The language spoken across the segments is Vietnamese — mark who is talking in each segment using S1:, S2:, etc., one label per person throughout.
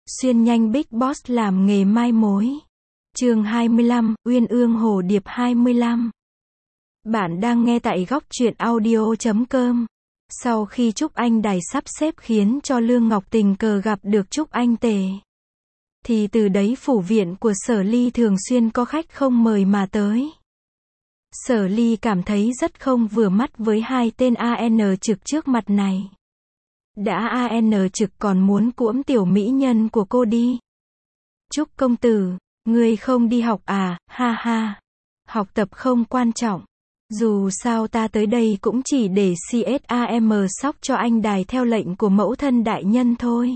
S1: Xuyên nhanh Big Boss làm nghề mai mối. Chương 25, Uyên ương hồ điệp 25. Bạn đang nghe tại góc truyện audio.com. Sau khi Trúc Anh Đài sắp xếp khiến cho Lương Ngọc tình cờ gặp được Trúc Anh Tề, thì từ đấy phủ viện của Sở Ly thường xuyên có khách không mời mà tới. Sở Ly cảm thấy rất không vừa mắt với hai tên AN trực trước mặt này. Đã AN trực còn muốn cuỗm tiểu mỹ nhân của cô đi. Trúc công tử, ngươi không đi học à, ha ha. Học tập không quan trọng. Dù sao ta tới đây cũng chỉ để CSAM sóc cho anh Đài theo lệnh của mẫu thân đại nhân thôi.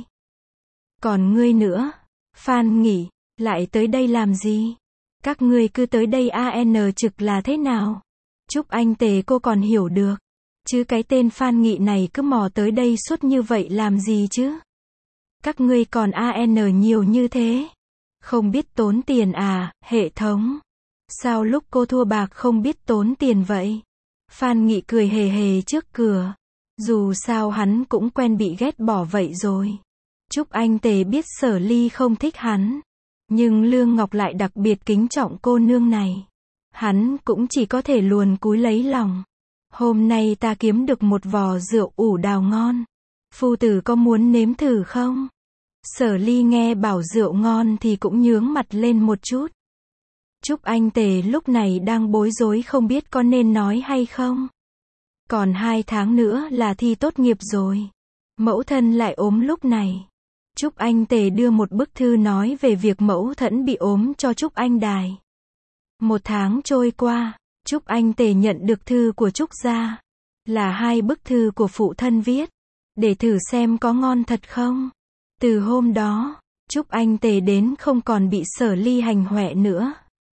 S1: Còn ngươi nữa, Phan Nghị, lại tới đây làm gì? Các ngươi cứ tới đây AN trực là thế nào? Trúc Anh Tề cô còn hiểu được. Chứ cái tên Phan Nghị này cứ mò tới đây suốt như vậy làm gì chứ? Các ngươi còn AN nhiều như thế. Không biết tốn tiền à, hệ thống? Sao lúc cô thua bạc không biết tốn tiền vậy? Phan Nghị cười hề hề trước cửa. Dù sao hắn cũng quen bị ghét bỏ vậy rồi. Trúc Anh Tề biết Sở Ly không thích hắn. Nhưng Lương Ngọc lại đặc biệt kính trọng cô nương này. Hắn cũng chỉ có thể luồn cúi lấy lòng. Hôm nay ta kiếm được một vò rượu ủ đào ngon. Phu tử có muốn nếm thử không? Sở Ly nghe bảo rượu ngon thì cũng nhướng mặt lên một chút. Trúc Anh Tề lúc này đang bối rối không biết có nên nói hay không. Còn 2 tháng nữa là thi tốt nghiệp rồi. Mẫu thân lại ốm lúc này. Trúc Anh Tề đưa một bức thư nói về việc mẫu thân bị ốm cho Trúc Anh Đài. 1 tháng trôi qua, Trúc Anh Tề nhận được thư của Trúc gia. Là 2 bức thư của phụ thân viết. Để thử xem có ngon thật không. Từ hôm đó, Trúc Anh Tề đến không còn bị Sở Ly hành huệ nữa.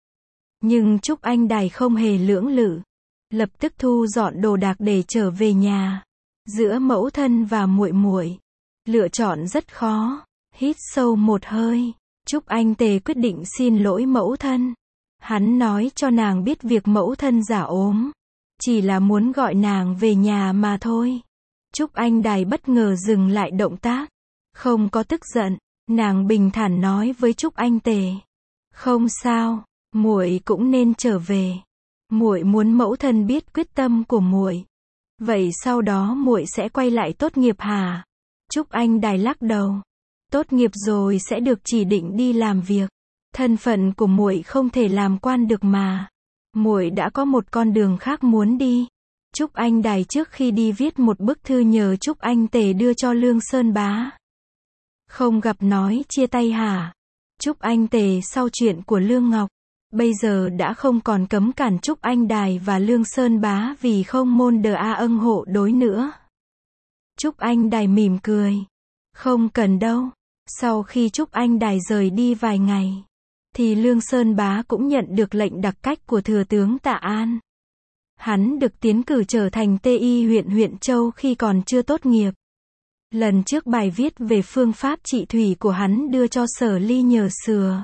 S1: Nhưng Trúc Anh Đài không hề lưỡng lự. Lập tức thu dọn đồ đạc để trở về nhà. Giữa mẫu thân và muội muội, lựa chọn rất khó. Hít sâu một hơi, Trúc Anh Tề quyết định xin lỗi mẫu thân. Hắn nói cho nàng biết việc mẫu thân giả ốm. Chỉ là muốn gọi nàng về nhà mà thôi. Trúc Anh Đài bất ngờ dừng lại động tác. Không có tức giận, nàng bình thản nói với Trúc Anh Tề. Không sao, muội cũng nên trở về. Muội muốn mẫu thân biết quyết tâm của muội. Vậy sau đó muội sẽ quay lại tốt nghiệp hả? Trúc Anh Đài lắc đầu. Tốt nghiệp rồi sẽ được chỉ định đi làm việc. Thân phận của muội không thể làm quan được mà. Muội đã có một con đường khác muốn đi. Trúc Anh Đài trước khi đi viết một bức thư nhờ Trúc Anh Tề đưa cho Lương Sơn Bá. Không gặp nói chia tay hả? Trúc Anh Tề sau chuyện của Lương Ngọc, bây giờ đã không còn cấm cản Trúc Anh Đài và Lương Sơn Bá vì không môn đờ a âng hộ đối nữa. Trúc Anh Đài mỉm cười. Không cần đâu. Sau khi Trúc Anh Đài rời đi vài ngày, thì Lương Sơn Bá cũng nhận được lệnh đặc cách của Thừa tướng Tạ An. Hắn được tiến cử trở thành TI huyện Châu khi còn chưa tốt nghiệp. Lần trước bài viết về phương pháp trị thủy của hắn đưa cho Sở Ly nhờ sửa.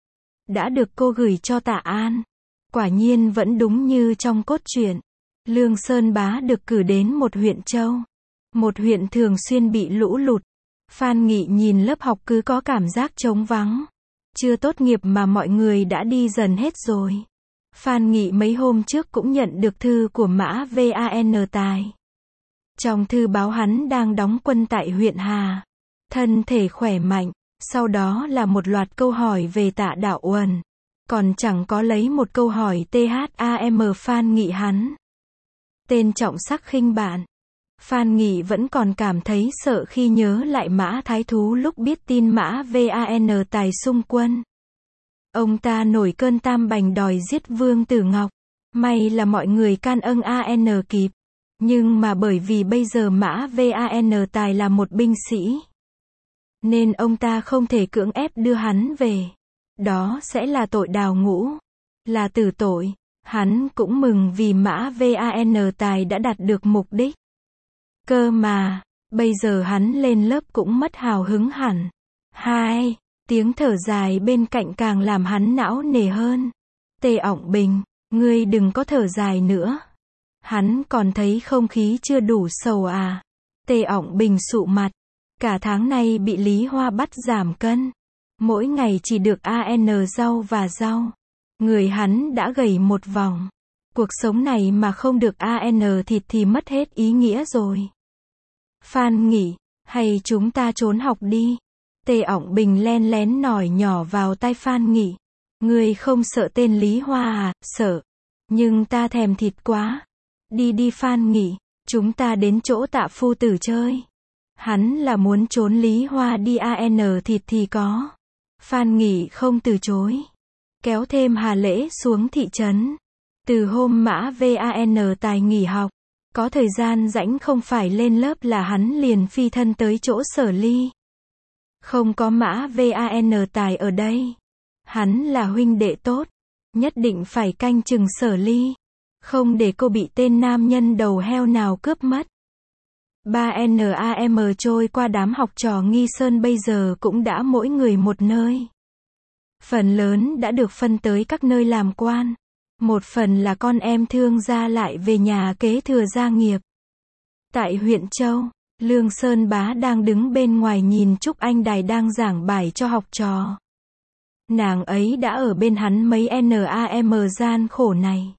S1: Đã được cô gửi cho Tạ An. Quả nhiên vẫn đúng như trong cốt truyện. Lương Sơn Bá được cử đến một huyện Châu. Một huyện thường xuyên bị lũ lụt. Phan Nghị nhìn lớp học cứ có cảm giác trống vắng. Chưa tốt nghiệp mà mọi người đã đi dần hết rồi. Phan Nghị mấy hôm trước cũng nhận được thư của Mã Van Tài. Trong thư báo hắn đang đóng quân tại huyện Hà. Thân thể khỏe mạnh. Sau đó là một loạt câu hỏi về Tạ Đạo Uẩn. Còn chẳng có lấy một câu hỏi THAM Phan Nghị hắn. Tên trọng sắc khinh bạn. Phan Nghị vẫn còn cảm thấy sợ khi nhớ lại Mã Thái Thú lúc biết tin Mã Van Tài xung quân. Ông ta nổi cơn tam bành đòi giết Vương Tử Ngọc. May là mọi người can âng AN kịp. Nhưng mà bởi vì bây giờ Mã Van Tài là một binh sĩ, nên ông ta không thể cưỡng ép đưa hắn về. Đó sẽ là tội đào ngũ. Là tử tội. Hắn cũng mừng vì Mã Van Tài đã đạt được mục đích. Cơ mà, bây giờ hắn lên lớp cũng mất hào hứng hẳn. Hai, tiếng thở dài bên cạnh càng làm hắn não nề hơn. Tề Ỏng Bình, ngươi đừng có thở dài nữa. Hắn còn thấy không khí chưa đủ sầu à? Tề Ỏng Bình sụ mặt. Cả tháng nay bị Lý Hoa bắt giảm cân. Mỗi ngày chỉ được ăn rau và rau. Người hắn đã gầy một vòng. Cuộc sống này mà không được ăn thịt thì mất hết ý nghĩa rồi. Phan Nghị, hay chúng ta trốn học đi. Tề Ỏng Bình len lén nói nhỏ vào tai Phan Nghị. Ngươi không sợ tên Lý Hoa à? Sợ. Nhưng ta thèm thịt quá. Đi đi Phan Nghị, chúng ta đến chỗ Tạ phu tử chơi. Hắn là muốn trốn Lý Hoa đi ăn thịt thì có. Phan Nghị không từ chối. Kéo thêm Hà Lễ xuống thị trấn. Từ hôm Mã Van Tài nghỉ học, có thời gian rảnh không phải lên lớp là hắn liền phi thân tới chỗ Sở Ly. Không có Mã Van Tài ở đây. Hắn là huynh đệ tốt. Nhất định phải canh chừng Sở Ly. Không để cô bị tên nam nhân đầu heo nào cướp mất. 3NAM trôi qua đám học trò Nghi Sơn bây giờ cũng đã mỗi người một nơi. Phần lớn đã được phân tới các nơi làm quan. Một phần là con em thương gia lại về nhà kế thừa gia nghiệp. Tại huyện Châu, Lương Sơn Bá đang đứng bên ngoài nhìn Trúc Anh Đài đang giảng bài cho học trò. Nàng ấy đã ở bên hắn mấy NAM gian khổ này.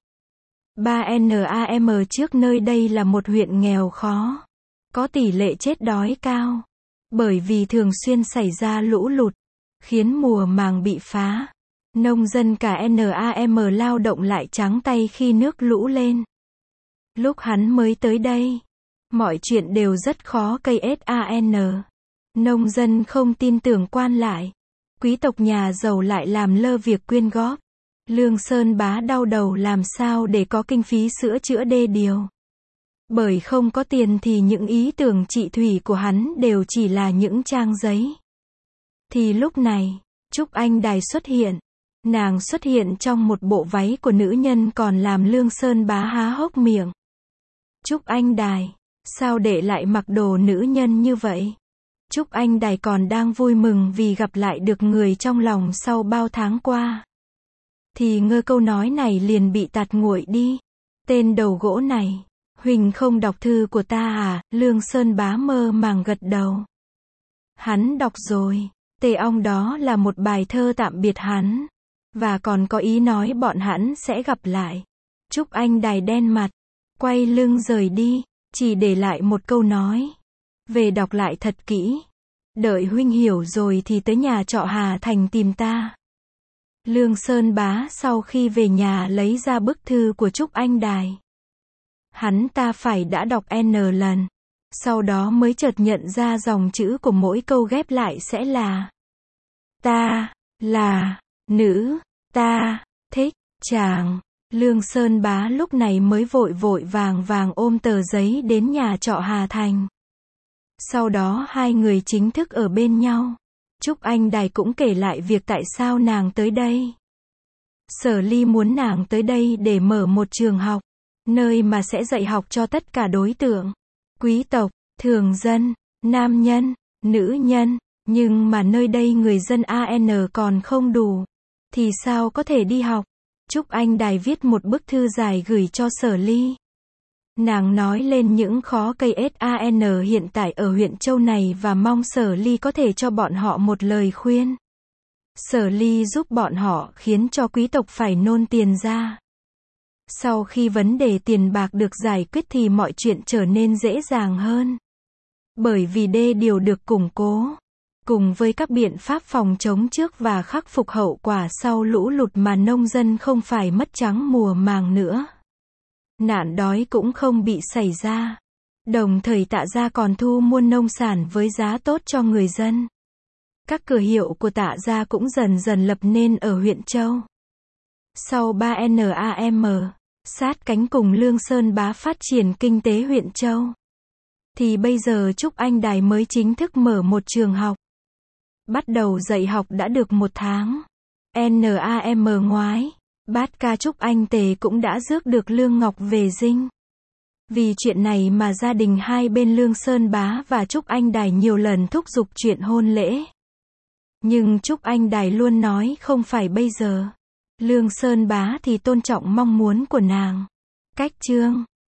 S1: 3NAM trước nơi đây là một huyện nghèo khó. Có tỷ lệ chết đói cao. Bởi vì thường xuyên xảy ra lũ lụt, khiến mùa màng bị phá. Nông dân cả NAM lao động lại trắng tay khi nước lũ lên. Lúc hắn mới tới đây, mọi chuyện đều rất khó cây SAN. Nông dân không tin tưởng quan lại. Quý tộc nhà giàu lại làm lơ việc quyên góp. Lương Sơn Bá đau đầu làm sao để có kinh phí sửa chữa đê điều. Bởi không có tiền thì những ý tưởng trị thủy của hắn đều chỉ là những trang giấy. Thì lúc này, Trúc Anh Đài xuất hiện. Nàng xuất hiện trong một bộ váy của nữ nhân còn làm Lương Sơn Bá há hốc miệng. Trúc Anh Đài, sao để lại mặc đồ nữ nhân như vậy? Trúc Anh Đài còn đang vui mừng vì gặp lại được người trong lòng sau bao tháng qua. Thì ngơ câu nói này liền bị tạt nguội đi. Tên đầu gỗ này, Huỳnh không đọc thư của ta à? Lương Sơn Bá mơ màng gật đầu. Hắn đọc rồi. Tề Ong đó là một bài thơ tạm biệt hắn. Và còn có ý nói bọn hắn sẽ gặp lại. Trúc Anh Đài đen mặt, quay lưng rời đi, chỉ để lại một câu nói. Về đọc lại thật kỹ. Đợi huynh hiểu rồi thì tới nhà trọ Hà Thành tìm ta. Lương Sơn Bá sau khi về nhà lấy ra bức thư của Trúc Anh Đài. Hắn ta phải đã đọc N lần. Sau đó mới chợt nhận ra dòng chữ của mỗi câu ghép lại sẽ là: ta, là, nữ, ta, thích, chàng. Lương Sơn Bá lúc này mới vội vội vàng vàng ôm tờ giấy đến nhà trọ Hà Thành. Sau đó hai người chính thức ở bên nhau. Trúc Anh Đài cũng kể lại việc tại sao nàng tới đây. Sở Ly muốn nàng tới đây để mở một trường học, nơi mà sẽ dạy học cho tất cả đối tượng. Quý tộc, thường dân, nam nhân, nữ nhân. Nhưng mà nơi đây người dân AN còn không đủ. Thì sao có thể đi học? Trúc Anh Đài viết một bức thư dài gửi cho Sở Ly. Nàng nói lên những khó cây SAN hiện tại ở huyện Châu này và mong Sở Ly có thể cho bọn họ một lời khuyên. Sở Ly giúp bọn họ khiến cho quý tộc phải nôn tiền ra. Sau khi vấn đề tiền bạc được giải quyết thì mọi chuyện trở nên dễ dàng hơn. Bởi vì đê điều được củng cố. Cùng với các biện pháp phòng chống trước và khắc phục hậu quả sau lũ lụt mà nông dân không phải mất trắng mùa màng nữa. Nạn đói cũng không bị xảy ra. Đồng thời Tạ gia còn thu mua nông sản với giá tốt cho người dân. Các cửa hiệu của Tạ gia cũng dần dần lập nên ở huyện Châu. Sau 3NAM, sát cánh cùng Lương Sơn Bá phát triển kinh tế huyện Châu. Thì bây giờ Trúc Anh Đài mới chính thức mở một trường học. Bắt đầu dạy học đã được 1 tháng. NAM ngoái, bát ca Trúc Anh Tề cũng đã rước được Lương Ngọc về dinh. Vì chuyện này mà gia đình hai bên Lương Sơn Bá và Trúc Anh Đài nhiều lần thúc giục chuyện hôn lễ. Nhưng Trúc Anh Đài luôn nói không phải bây giờ. Lương Sơn Bá thì tôn trọng mong muốn của nàng. Cách chương